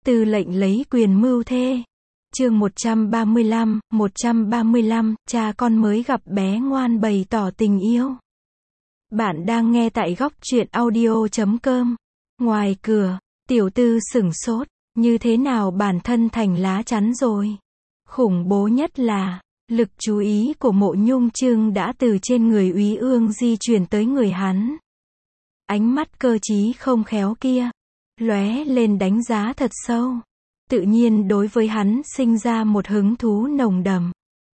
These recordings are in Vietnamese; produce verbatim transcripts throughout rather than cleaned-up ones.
Tư lệnh lấy quyền mưu thê. Chương một trăm ba mươi lăm, một trăm ba mươi lăm, cha con mới gặp bé ngoan bày tỏ tình yêu. Bạn đang nghe tại góc truyện audio chấm com. Ngoài cửa, Tiểu Tư sửng sốt, như thế nào bản thân thành lá chắn rồi. Khủng bố nhất là, lực chú ý của Mộ Nhung Trương đã từ trên người Úy Ương di chuyển tới người hắn. Ánh mắt cơ trí không khéo kia, lóe lên đánh giá thật sâu. Tự nhiên đối với hắn sinh ra một hứng thú nồng đậm.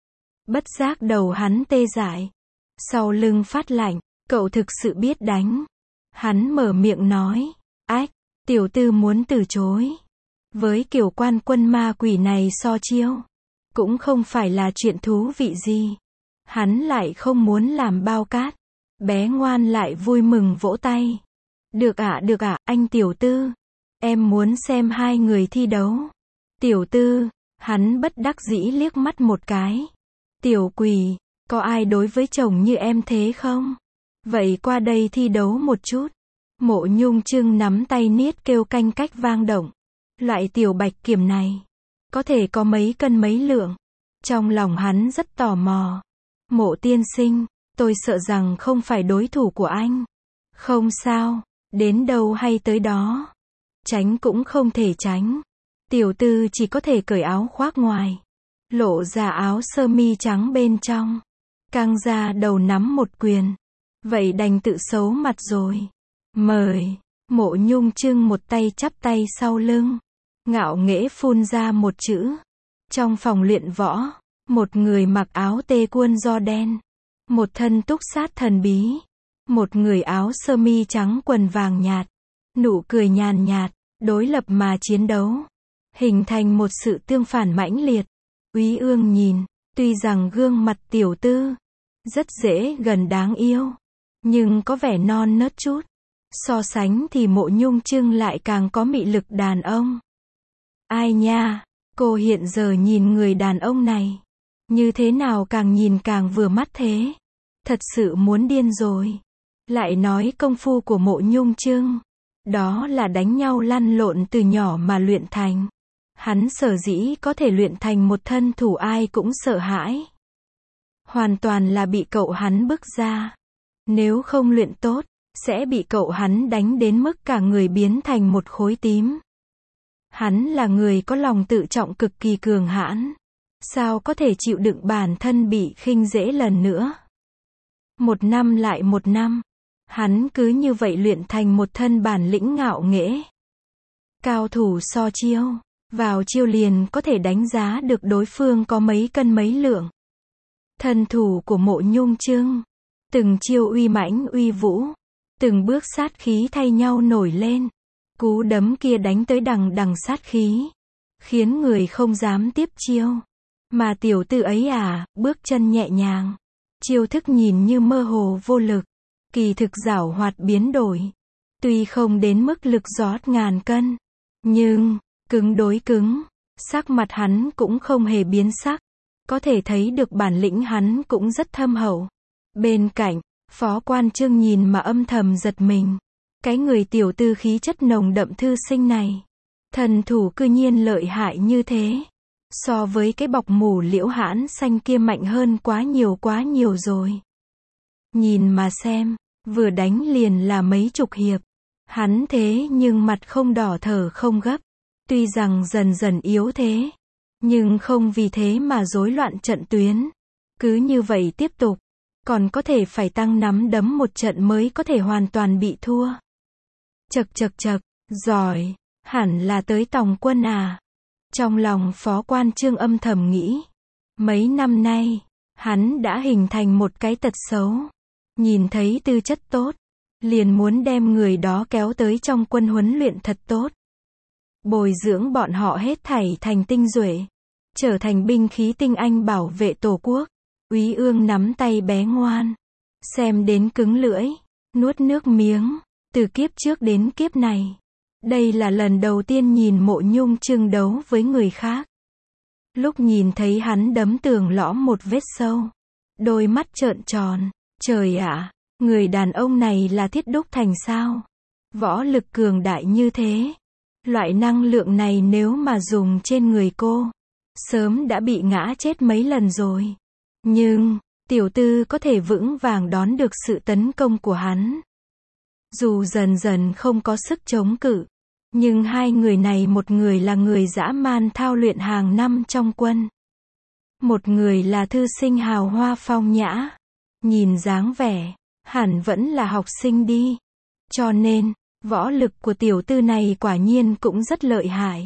Bất giác đầu hắn tê dại. Sau lưng phát lạnh, cậu thực sự biết đánh. Hắn mở miệng nói, ách, Tiểu Tư muốn từ chối. Với kiểu quan quân ma quỷ này so chiêu, cũng không phải là chuyện thú vị gì. Hắn lại không muốn làm bao cát. Bé ngoan lại vui mừng vỗ tay. Được ạ, được ạ, anh Tiểu Tư. Em muốn xem hai người thi đấu. Tiểu Tư, hắn bất đắc dĩ liếc mắt một cái. Tiểu quỷ, có ai đối với chồng như em thế không? Vậy qua đây thi đấu một chút. Mộ Nhung Trương nắm tay niết kêu canh cách vang động. Loại tiểu bạch kiểm này, có thể có mấy cân mấy lượng. Trong lòng hắn rất tò mò. Mộ tiên sinh, tôi sợ rằng không phải đối thủ của anh. Không sao, đến đâu hay tới đó. Tránh cũng không thể tránh. Tiểu Tư chỉ có thể cởi áo khoác ngoài, lộ ra áo sơ mi trắng bên trong, căng ra đầu nắm một quyền. Vậy đành tự xấu mặt rồi. Mời. Mộ Nhung Trương một tay chắp tay sau lưng, ngạo nghễ phun ra một chữ. Trong phòng luyện võ, một người mặc áo tê quân do đen, một thân túc sát thần bí, một người áo sơ mi trắng quần vàng nhạt, nụ cười nhàn nhạt, đối lập mà chiến đấu, hình thành một sự tương phản mãnh liệt. Úy Ương nhìn, tuy rằng gương mặt Tiểu Tư rất dễ gần đáng yêu, nhưng có vẻ non nớt chút. So sánh thì Mộ Nhung Trương lại càng có mị lực đàn ông. Ai nha, cô hiện giờ nhìn người đàn ông này, như thế nào càng nhìn càng vừa mắt thế. Thật sự muốn điên rồi. Lại nói công phu của Mộ Nhung Trương, đó là đánh nhau lăn lộn từ nhỏ mà luyện thành. Hắn sở dĩ có thể luyện thành một thân thủ ai cũng sợ hãi. Hoàn toàn là bị cậu hắn bức ra. Nếu không luyện tốt, sẽ bị cậu hắn đánh đến mức cả người biến thành một khối tím. Hắn là người có lòng tự trọng cực kỳ cường hãn. Sao có thể chịu đựng bản thân bị khinh dễ lần nữa. Một năm lại một năm, hắn cứ như vậy luyện thành một thân bản lĩnh ngạo nghễ. Cao thủ so chiêu, vào chiêu liền có thể đánh giá được đối phương có mấy cân mấy lượng. Thân thủ của Mộ Nhung Trương, từng chiêu uy mãnh uy vũ, từng bước sát khí thay nhau nổi lên. Cú đấm kia đánh tới đằng đằng sát khí, khiến người không dám tiếp chiêu. Mà Tiểu Tư ấy à, bước chân nhẹ nhàng, chiêu thức nhìn như mơ hồ vô lực, kỳ thực giảo hoạt biến đổi. Tuy không đến mức lực rót ngàn cân, nhưng cứng đối cứng, sắc mặt hắn cũng không hề biến sắc. Có thể thấy được bản lĩnh hắn cũng rất thâm hậu. Bên cạnh, Phó Quan Trương nhìn mà âm thầm giật mình. Cái người Tiểu Tư khí chất nồng đậm thư sinh này, thần thủ cư nhiên lợi hại như thế. So với cái bọc mủ liễu hãn xanh kia mạnh hơn quá nhiều quá nhiều rồi. Nhìn mà xem, vừa đánh liền là mấy chục hiệp. Hắn thế nhưng mặt không đỏ thở không gấp. Tuy rằng dần dần yếu thế, nhưng không vì thế mà rối loạn trận tuyến. Cứ như vậy tiếp tục, còn có thể phải tăng nắm đấm một trận mới có thể hoàn toàn bị thua. Chậc chậc chậc, giỏi, hẳn là tới tòng quân à. Trong lòng Phó Quan Trương âm thầm nghĩ. Mấy năm nay, hắn đã hình thành một cái tật xấu. Nhìn thấy tư chất tốt, liền muốn đem người đó kéo tới trong quân huấn luyện thật tốt. Bồi dưỡng bọn họ hết thảy thành tinh duệ, trở thành binh khí tinh anh bảo vệ Tổ quốc. Úy Ương nắm tay bé ngoan, xem đến cứng lưỡi, nuốt nước miếng. Từ kiếp trước đến kiếp này, đây là lần đầu tiên nhìn Mộ Nhung Trương đấu với người khác. Lúc nhìn thấy hắn đấm tường lõm một vết sâu, đôi mắt trợn tròn. Trời ạ, người đàn ông này là thiết đúc thành sao? Võ lực cường đại như thế, Loại năng lượng này nếu mà dùng trên người cô, sớm đã bị ngã chết mấy lần rồi. Nhưng, tiểu tư có thể vững vàng đón được sự tấn công của hắn. Dù dần dần không có sức chống cự, nhưng hai người này, một người là người dã man thao luyện hàng năm trong quân. Một người là thư sinh hào hoa phong nhã. Nhìn dáng vẻ, hẳn vẫn là học sinh đi. Cho nên, võ lực của tiểu tư này quả nhiên cũng rất lợi hại.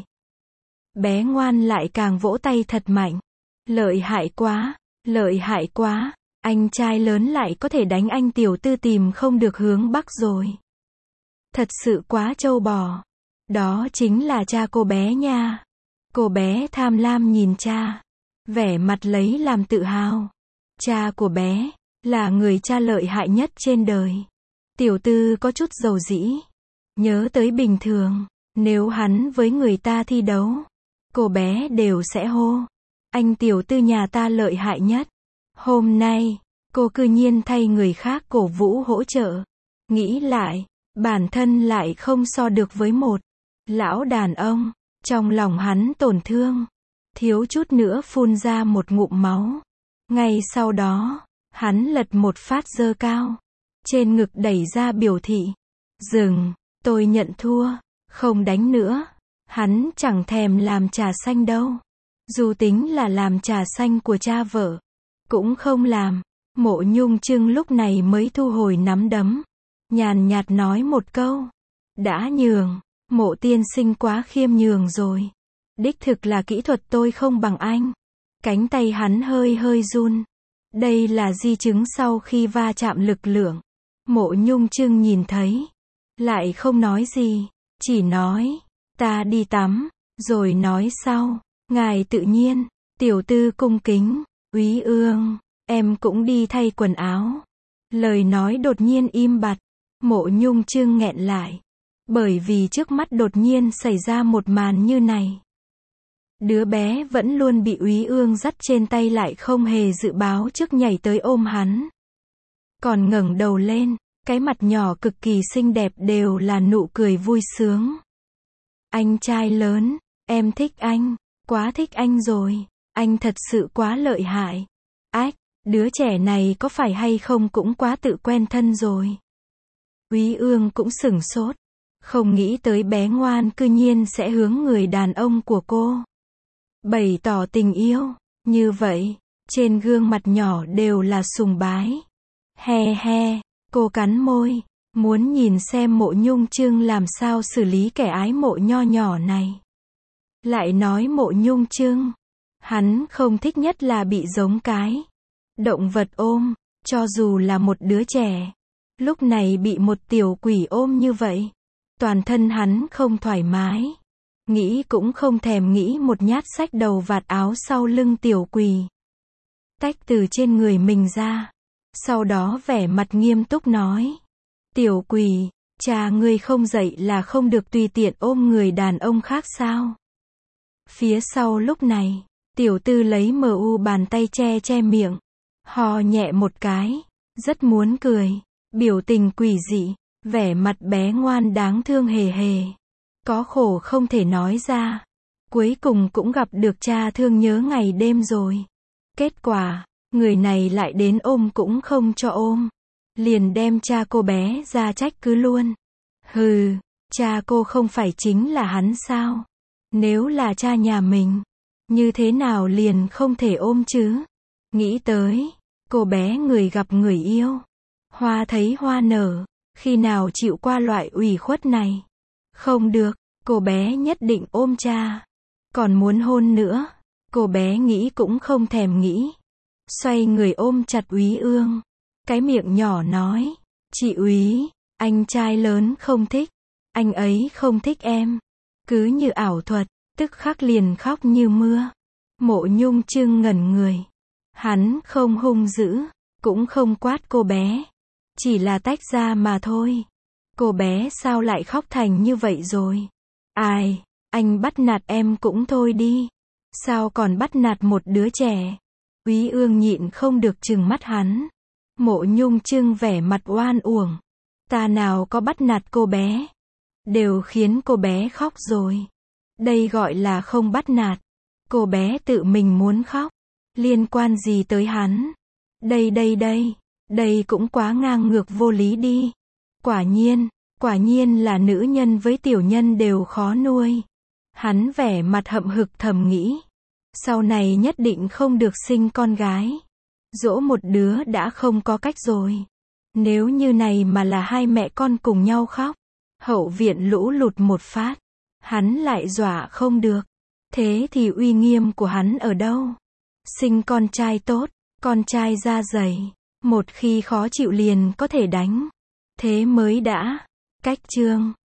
Bé ngoan lại càng vỗ tay thật mạnh. Lợi hại quá, lợi hại quá, anh trai lớn lại có thể đánh anh tiểu tư tìm không được hướng bắc rồi. Thật sự quá trâu bò. Đó chính là cha cô bé nha. Cô bé tham lam nhìn cha, vẻ mặt lấy làm tự hào. Cha của bé là người cha lợi hại nhất trên đời. Tiểu tư có chút dầu dĩ. Nhớ tới bình thường, nếu hắn với người ta thi đấu, cô bé đều sẽ hô, anh tiểu tư nhà ta lợi hại nhất. Hôm nay, cô cư nhiên thay người khác cổ vũ hỗ trợ. Nghĩ lại, bản thân lại không so được với một lão đàn ông. Trong lòng hắn tổn thương, thiếu chút nữa phun ra một ngụm máu. Ngay sau đó, hắn lật một phát giơ cao, trên ngực đẩy ra biểu thị, dừng, tôi nhận thua, không đánh nữa. Hắn chẳng thèm làm trà xanh đâu. Dù tính là làm trà xanh của cha vợ, cũng không làm. Mộ Nhung Trưng lúc này mới thu hồi nắm đấm, nhàn nhạt nói một câu, đã nhường, Mộ tiên sinh quá khiêm nhường rồi. Đích thực là kỹ thuật tôi không bằng anh. Cánh tay hắn hơi hơi run. Đây là di chứng sau khi va chạm lực lượng. Mộ Nhung Trưng nhìn thấy, lại không nói gì, chỉ nói, ta đi tắm, rồi nói sau. Ngài tự nhiên. Tiểu tư cung kính, úy ương, em cũng đi thay quần áo. Lời nói đột nhiên im bặt. Mộ Nhung Trưng nghẹn lại, bởi vì trước mắt đột nhiên xảy ra một màn như này. Đứa bé vẫn luôn bị úy ương dắt trên tay lại không hề dự báo trước nhảy tới ôm hắn. Còn ngẩng đầu lên, cái mặt nhỏ cực kỳ xinh đẹp đều là nụ cười vui sướng. Anh trai lớn, em thích anh, quá thích anh rồi, anh thật sự quá lợi hại. Ách, đứa trẻ này có phải hay không cũng quá tự quen thân rồi. Úy ương cũng sửng sốt, không nghĩ tới bé ngoan cư nhiên sẽ hướng người đàn ông của cô bày tỏ tình yêu, như vậy, trên gương mặt nhỏ đều là sùng bái. He he, cô cắn môi, muốn nhìn xem Mộ Nhung Trưng làm sao xử lý kẻ ái mộ nho nhỏ này. Lại nói Mộ Nhung Trưng, hắn không thích nhất là bị giống cái động vật ôm, cho dù là một đứa trẻ. Lúc này bị một tiểu quỷ ôm như vậy, toàn thân hắn không thoải mái. Nghĩ cũng không thèm nghĩ một nhát xách đầu vạt áo sau lưng tiểu quỷ, tách từ trên người mình ra. Sau đó vẻ mặt nghiêm túc nói, tiểu quỷ, cha ngươi không dạy là không được tùy tiện ôm người đàn ông khác sao? Phía sau lúc này, tiểu tư lấy mờ u bàn tay che che miệng, hò nhẹ một cái, rất muốn cười, biểu tình quỷ dị, vẻ mặt bé ngoan đáng thương hề hề. Có khổ không thể nói ra. Cuối cùng cũng gặp được cha thương nhớ ngày đêm rồi. Kết quả, người này lại đến ôm cũng không cho ôm. Liền đem cha cô bé ra trách cứ luôn. Hừ, cha cô không phải chính là hắn sao? Nếu là cha nhà mình, như thế nào liền không thể ôm chứ? Nghĩ tới, cô bé người gặp người yêu, hoa thấy hoa nở, khi nào chịu qua loại ủy khuất này? Không được, cô bé nhất định ôm cha. Còn muốn hôn nữa, cô bé nghĩ cũng không thèm nghĩ. Xoay người ôm chặt úy ương. Cái miệng nhỏ nói, chị úy, anh trai lớn không thích. Anh ấy không thích em. Cứ như ảo thuật, tức khắc liền khóc như mưa. Mộ Nhung Trưng ngẩn người. Hắn không hung dữ, cũng không quát cô bé. Chỉ là tách ra mà thôi. Cô bé sao lại khóc thành như vậy rồi? Ai, anh bắt nạt em cũng thôi đi. Sao còn bắt nạt một đứa trẻ? Úy ương nhịn không được trừng mắt hắn. Mộ Nhung Trưng vẻ mặt oan uổng. Ta nào có bắt nạt cô bé. đều khiến cô bé khóc rồi. Đây gọi là không bắt nạt. Cô bé tự mình muốn khóc. Liên quan gì tới hắn? Đây đây đây, đây cũng quá ngang ngược vô lý đi. Quả nhiên, quả nhiên là nữ nhân với tiểu nhân đều khó nuôi. Hắn vẻ mặt hậm hực thầm nghĩ. Sau này nhất định không được sinh con gái. Dỗ một đứa đã không có cách rồi. Nếu như này mà là hai mẹ con cùng nhau khóc. Hậu viện lũ lụt một phát. Hắn lại dọa không được. Thế thì uy nghiêm của hắn ở đâu? Sinh con trai tốt, con trai da dày. Một khi khó chịu liền có thể đánh. Thế mới đã. Cách chương